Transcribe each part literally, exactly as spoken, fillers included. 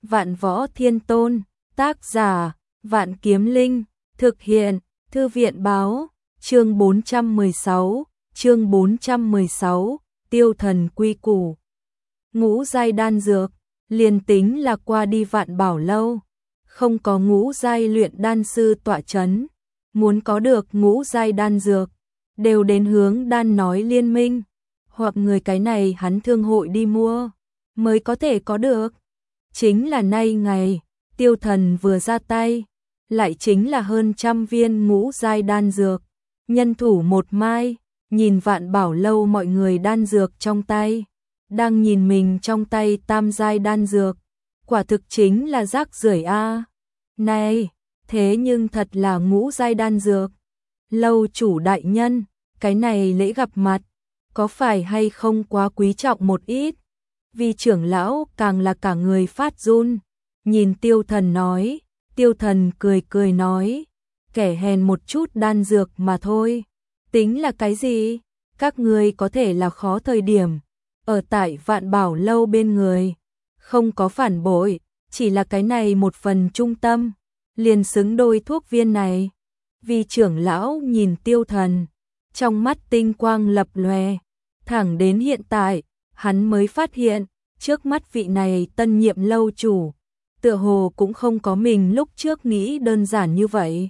Vạn Võ Thiên Tôn, tác giả, Vạn Kiếm Linh, thực hiện, Thư viện báo, chương bốn trăm mười sáu, chương bốn trăm mười sáu, Tiêu Thần quy củ. Ngũ giai đan dược, liền tính là qua đi Vạn Bảo lâu, không có ngũ giai luyện đan sư tọa chấn, muốn có được ngũ giai đan dược, đều đến hướng đan nói liên minh, hoặc người cái này hắn thương hội đi mua, mới có thể có được. Chính là nay ngày, Tiêu Thần vừa ra tay, lại chính là hơn trăm viên ngũ giai đan dược, nhân thủ một mai, nhìn Vạn Bảo lâu mọi người đan dược trong tay, đang nhìn mình trong tay tam giai đan dược, quả thực chính là rác rưởi a. Này, thế nhưng thật là ngũ giai đan dược. Lâu chủ đại nhân, cái này lễ gặp mặt, có phải hay không quá quý trọng một ít? Vì trưởng lão càng là cả người phát run, nhìn Tiêu Thần nói, Tiêu Thần cười cười nói, kẻ hèn một chút đan dược mà thôi, tính là cái gì, các ngươi có thể là khó thời điểm, ở tại Vạn Bảo lâu bên người, không có phản bội, chỉ là cái này một phần trung tâm, liền xứng đôi thuốc viên này. Vì trưởng lão nhìn Tiêu Thần, trong mắt tinh quang lập lòe, thẳng đến hiện tại, hắn mới phát hiện, trước mắt vị này tân nhiệm lâu chủ, tựa hồ cũng không có mình lúc trước nghĩ đơn giản như vậy.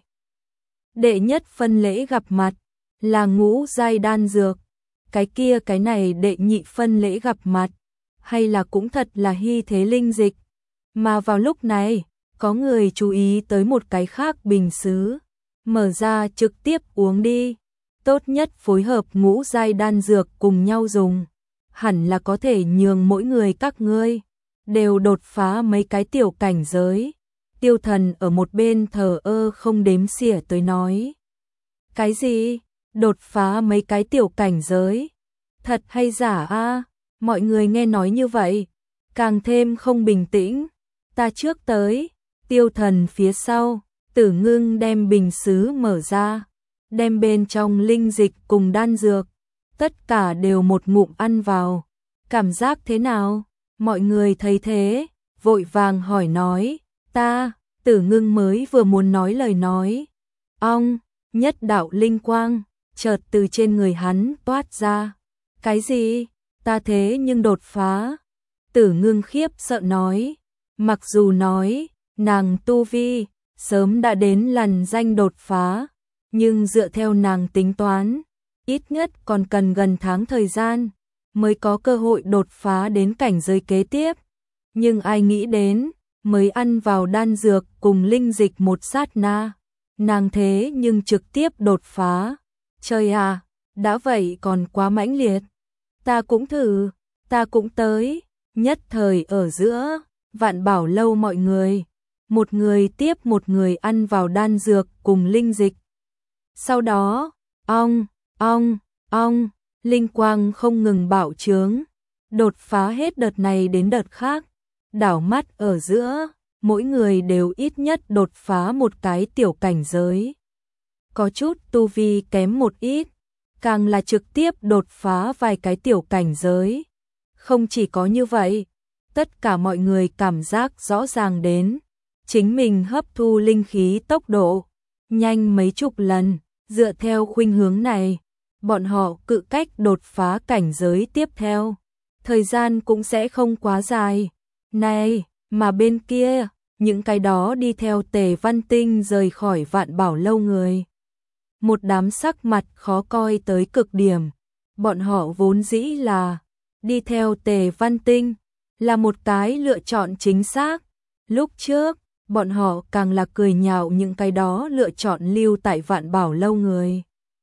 Đệ nhất phân lễ gặp mặt, là ngũ giai đan dược, cái kia cái này đệ nhị phân lễ gặp mặt, hay là cũng thật là hy thế linh dịch. Mà vào lúc này, có người chú ý tới một cái khác bình sứ, mở ra trực tiếp uống đi, tốt nhất phối hợp ngũ giai đan dược cùng nhau dùng, hẳn là có thể nhường mỗi người các ngươi đều đột phá mấy cái tiểu cảnh giới. Tiêu Thần ở một bên thờ ơ không đếm xỉa tới nói. Cái gì? Đột phá mấy cái tiểu cảnh giới? Thật hay giả a? Mọi người nghe nói như vậy, càng thêm không bình tĩnh. Ta trước tới, Tiêu Thần phía sau, Tử Ngưng đem bình sứ mở ra, đem bên trong linh dịch cùng đan dược, tất cả đều một ngụm ăn vào. Cảm giác thế nào? Mọi người thấy thế, vội vàng hỏi nói, ta, Tử Ngưng mới vừa muốn nói lời nói. Ong, nhất đạo linh quang, chợt từ trên người hắn toát ra. Cái gì? Ta thế nhưng đột phá. Tử Ngưng khiếp sợ nói, mặc dù nói, nàng tu vi, sớm đã đến lần danh đột phá, nhưng dựa theo nàng tính toán, ít nhất còn cần gần tháng thời gian, mới có cơ hội đột phá đến cảnh giới kế tiếp. Nhưng ai nghĩ đến, mới ăn vào đan dược cùng linh dịch một sát na, nàng thế nhưng trực tiếp đột phá. Trời à, đã vậy còn quá mãnh liệt. Ta cũng thử, ta cũng tới, nhất thời ở giữa, Vạn Bảo lâu mọi người, một người tiếp một người ăn vào đan dược cùng linh dịch. Sau đó, ong, ong, ong, linh quang không ngừng bạo trướng, đột phá hết đợt này đến đợt khác, đảo mắt ở giữa, mỗi người đều ít nhất đột phá một cái tiểu cảnh giới. Có chút tu vi kém một ít, càng là trực tiếp đột phá vài cái tiểu cảnh giới. Không chỉ có như vậy, tất cả mọi người cảm giác rõ ràng đến, chính mình hấp thu linh khí tốc độ nhanh mấy chục lần, dựa theo khuynh hướng này, bọn họ cự cách đột phá cảnh giới tiếp theo, thời gian cũng sẽ không quá dài. Này, mà bên kia, những cái đó đi theo Tề Văn Tinh rời khỏi Vạn Bảo lâu người, một đám sắc mặt khó coi tới cực điểm. Bọn họ vốn dĩ là đi theo Tề Văn Tinh, là một cái lựa chọn chính xác. Lúc trước, bọn họ càng là cười nhạo những cái đó lựa chọn lưu tại Vạn Bảo lâu người,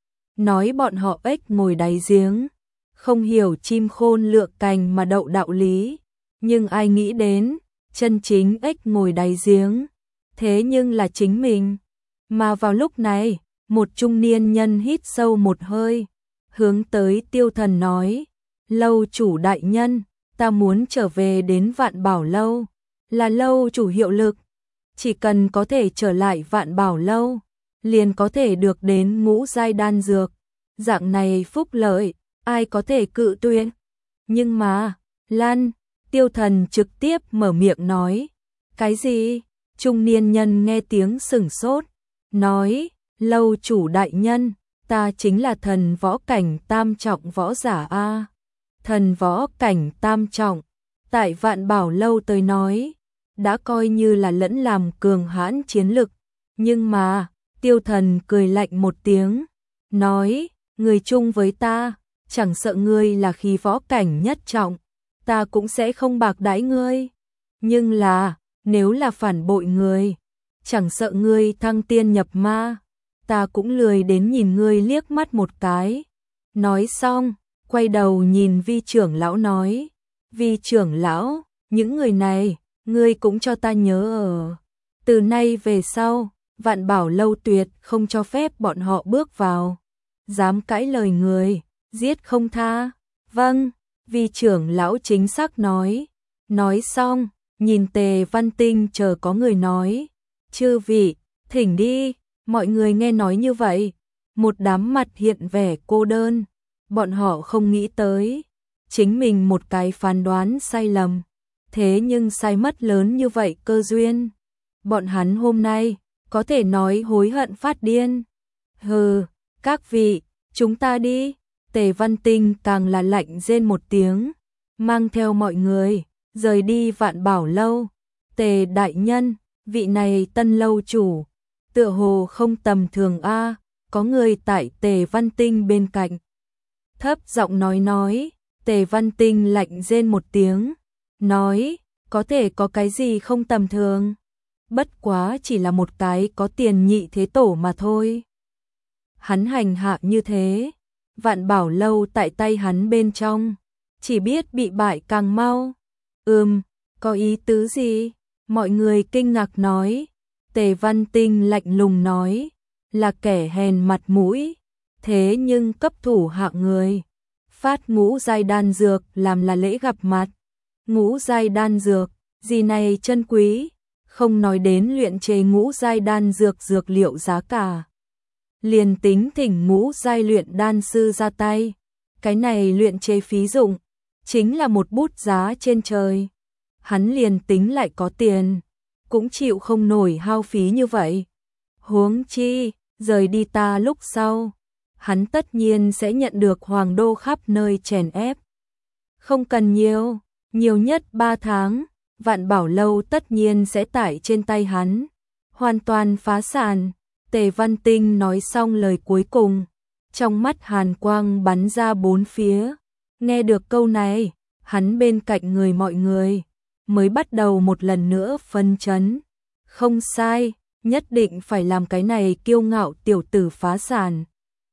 nói bọn họ ếch ngồi đáy giếng, không hiểu chim khôn lựa cành mà đậu đạo lý. Nhưng ai nghĩ đến, chân chính ếch ngồi đáy giếng, thế nhưng là chính mình. Mà vào lúc này, một trung niên nhân hít sâu một hơi, hướng tới Tiêu Thần nói, lâu chủ đại nhân, ta muốn trở về đến Vạn Bảo lâu, là lâu chủ hiệu lực, chỉ cần có thể trở lại Vạn Bảo lâu, liền có thể được đến ngũ giai đan dược, dạng này phúc lợi, ai có thể cự tuyệt. Nhưng mà, Lan, Tiêu Thần trực tiếp mở miệng nói, Cái gì? Trung niên nhân nghe tiếng sửng sốt, nói, lâu chủ đại nhân, ta chính là thần võ cảnh tam trọng võ giả a. Thần võ cảnh tam trọng, tại Vạn Bảo lâu tới nói, đã coi như là lẫn làm cường hãn chiến lực, nhưng mà, Tiêu Thần cười lạnh một tiếng, nói, người chung với ta, chẳng sợ ngươi là khí võ cảnh nhất trọng, ta cũng sẽ không bạc đãi ngươi, nhưng là, nếu là phản bội người, chẳng sợ ngươi thăng tiên nhập ma, ta cũng lười đến nhìn ngươi liếc mắt một cái. Nói xong, quay đầu nhìn Vi trưởng lão nói, Vi trưởng lão, những người này, ngươi cũng cho ta nhớ ở. Từ nay về sau, Vạn Bảo lâu tuyệt không cho phép bọn họ bước vào. Dám cãi lời người, giết không tha. Vâng, Vi trưởng lão chính xác nói. Nói xong, nhìn Tề Văn Tinh chờ có người nói, chư vị, thỉnh đi. Mọi người nghe nói như vậy, một đám mặt hiện vẻ cô đơn, bọn họ không nghĩ tới, chính mình một cái phán đoán sai lầm, thế nhưng sai mất lớn như vậy cơ duyên. Bọn hắn hôm nay, có thể nói hối hận phát điên. Hừ, các vị, chúng ta đi. Tề Văn Tinh càng là lạnh rên một tiếng, mang theo mọi người, rời đi Vạn Bảo lâu. Tề đại nhân, vị này tân lâu chủ, tựa hồ không tầm thường a. Có người tại Tề Văn Tinh bên cạnh thấp giọng nói nói. Tề Văn Tinh lạnh rên một tiếng, nói, có thể có cái gì không tầm thường, bất quá chỉ là một cái có tiền nhị thế tổ mà thôi. Hắn hành hạ như thế, Vạn Bảo lâu tại tay hắn bên trong, chỉ biết bị bại càng mau. Ừm, có ý tứ gì? Mọi người kinh ngạc nói. Tề Văn Tinh lạnh lùng nói, là kẻ hèn mặt mũi, thế nhưng cấp thủ hạng người, phát ngũ giai đan dược làm là lễ gặp mặt. Ngũ giai đan dược, gì này chân quý, không nói đến luyện chế ngũ giai đan dược dược liệu giá cả. Liền tính thỉnh ngũ giai luyện đan sư ra tay, cái này luyện chế phí dụng, chính là một bút giá trên trời. Hắn liền tính lại có tiền, cũng chịu không nổi hao phí như vậy. Huống chi, rời đi ta lúc sau, hắn tất nhiên sẽ nhận được hoàng đô khắp nơi chèn ép. Không cần nhiều, nhiều nhất ba tháng, Vạn Bảo lâu tất nhiên sẽ tải trên tay hắn, hoàn toàn phá sản. Tề Văn Tinh nói xong lời cuối cùng, trong mắt hàn quang bắn ra bốn phía. Nghe được câu này, hắn bên cạnh người mọi người mới bắt đầu một lần nữa phân chấn. Không sai, nhất định phải làm cái này kiêu ngạo tiểu tử phá sản.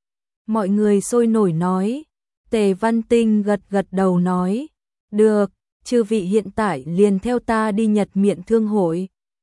Mọi người sôi nổi nói. Tề Văn Tinh gật gật đầu nói, được, chư vị hiện tại liền theo ta đi Nhật Miện Thương hội.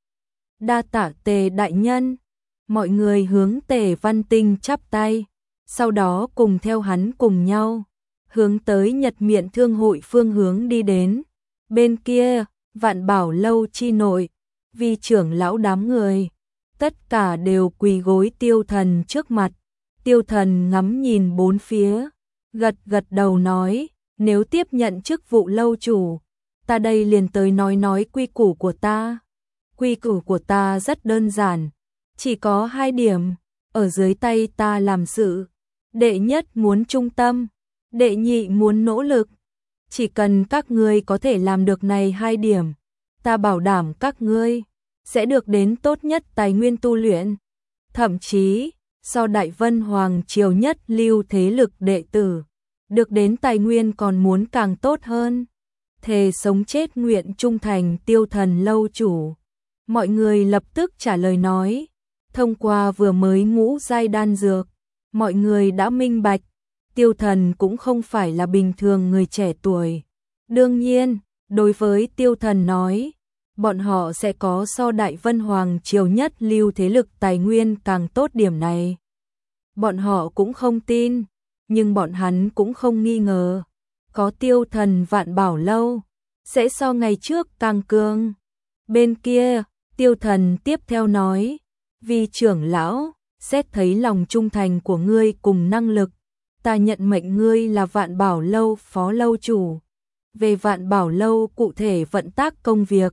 Đa tạ Tề đại nhân. Mọi người hướng Tề Văn Tinh chắp tay, sau đó cùng theo hắn cùng nhau, hướng tới Nhật Miện Thương hội phương hướng đi đến. Bên kia, Vạn Bảo lâu chi nội, Vi trưởng lão đám người, tất cả đều quỳ gối Tiêu Thần trước mặt. Tiêu Thần ngắm nhìn bốn phía, gật gật đầu nói, nếu tiếp nhận chức vụ lâu chủ, ta đây liền tới nói nói quy củ của ta. Quy củ của ta rất đơn giản, chỉ có hai điểm, ở dưới tay ta làm sự. Đệ nhất muốn trung tâm, đệ nhị muốn nỗ lực. Chỉ cần các ngươi có thể làm được này hai điểm, ta bảo đảm các ngươi sẽ được đến tốt nhất tài nguyên tu luyện. Thậm chí, so Đại Vân Hoàng triều nhất lưu thế lực đệ tử, được đến tài nguyên còn muốn càng tốt hơn. Thề sống chết nguyện trung thành Tiêu Thần lâu chủ. Mọi người lập tức trả lời nói. Thông qua vừa mới ngũ giai đan dược, mọi người đã minh bạch, Tiêu Thần cũng không phải là bình thường người trẻ tuổi. Đương nhiên, đối với Tiêu Thần nói, bọn họ sẽ có so Đại Vân Hoàng triều nhất lưu thế lực tài nguyên càng tốt điểm này. Bọn họ cũng không tin, nhưng bọn hắn cũng không nghi ngờ, có Tiêu Thần Vạn Bảo lâu, sẽ so ngày trước càng cường. Bên kia, Tiêu Thần tiếp theo nói, Vi trưởng lão, xét thấy lòng trung thành của ngươi cùng năng lực, ta nhận mệnh ngươi là Vạn Bảo lâu phó lâu chủ. Về Vạn Bảo lâu cụ thể vận tác công việc,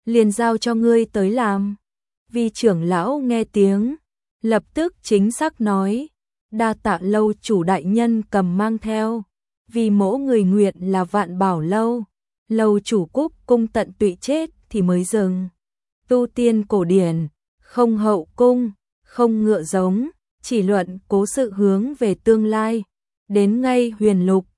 liền giao cho ngươi tới làm. Vi trưởng lão nghe tiếng, lập tức chính xác nói, đa tạ lâu chủ đại nhân cầm mang theo, vì mỗ người nguyện là Vạn Bảo lâu, lâu chủ cúc cung tận tụy chết thì mới dừng. Tu tiên cổ điển, không hậu cung, không ngựa giống, chỉ luận cố sự hướng về tương lai, đến ngay huyền lục,